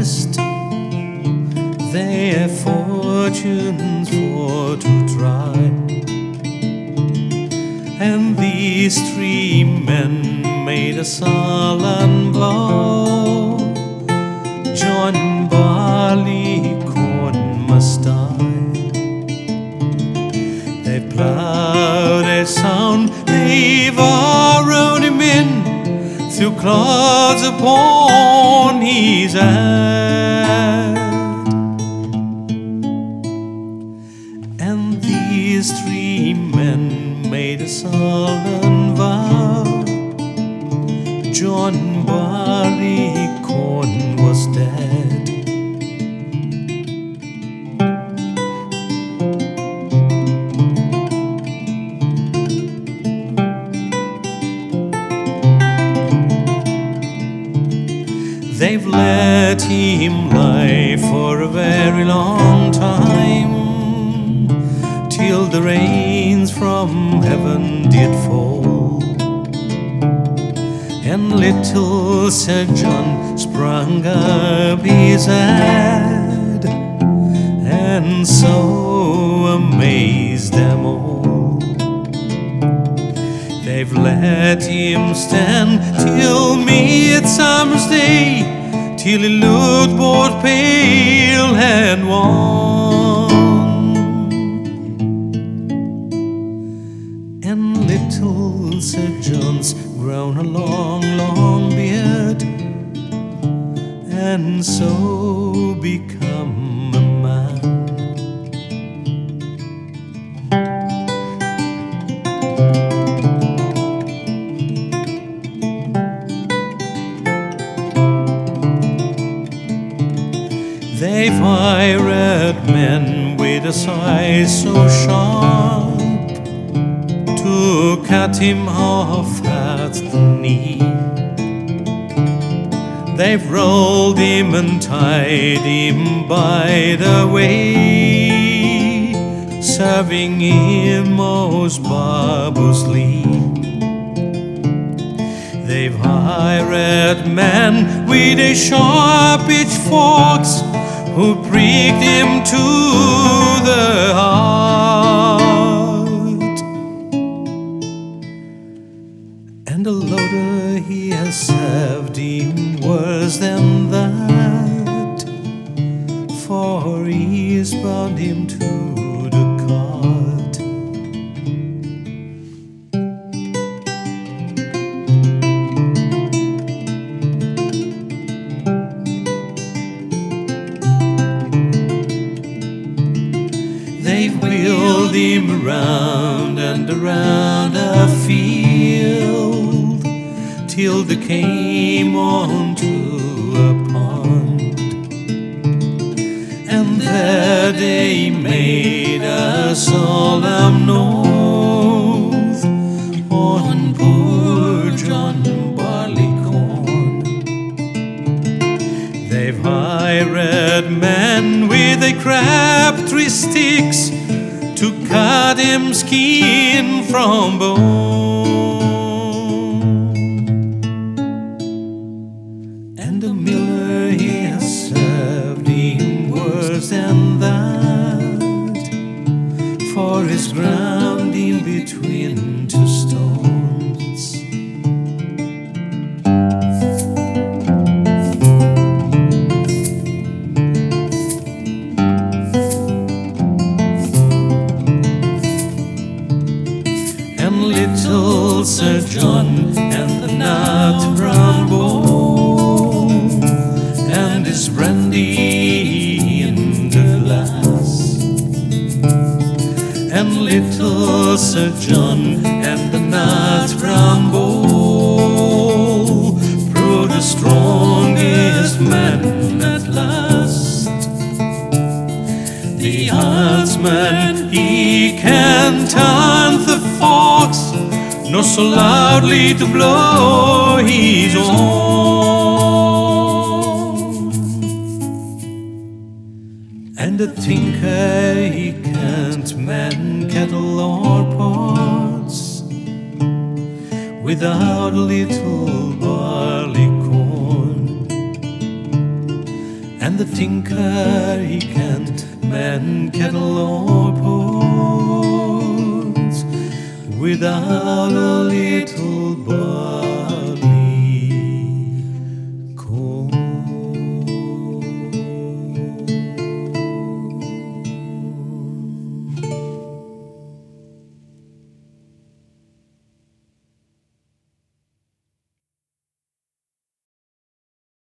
honest, their fortunes for to try. And these three men made a sullen vow: John Barleycorn must die. They ploughed a sound, they've rowed him in through clouds upon his head. And these three men made a sullen vow: John Barleycorn was dead. They've let him lie for a very long time, till the rains from heaven did fall, and little Sir John sprung up his head, and so amazed them all. They've let him stand till midsummer's day, till he looked both pale and wan. And little Sir John's grown a long, long beard, and so become a man. They've hired men with a size so sharp to cut him off at the knee. They've rolled him and tied him by the way, serving him most barbarously. They've hired men with a sharp pitchforks, who pricked him to the heart. And the loader he has served him worse than that, for he's bound him to the cart. They've wheeled him around and around a field, till they came onto a pond, and there they made a solemn oath on poor John Barleycorn. They've hired men with a crabtree sticks to cut him skin from bone. And the miller he has served him worse than that, for his ground in between two stones. Little Sir John and the nut brown bowl, and his brandy in the glass. And little Sir John and the nut brown bowl proved the strongest man at last. The huntsman he can't hunt the fox, nor so loudly to blow his horn. And the tinker he can't mend kettle or pots without a little barleycorn. And the tinker, he can't mend kettle or pots without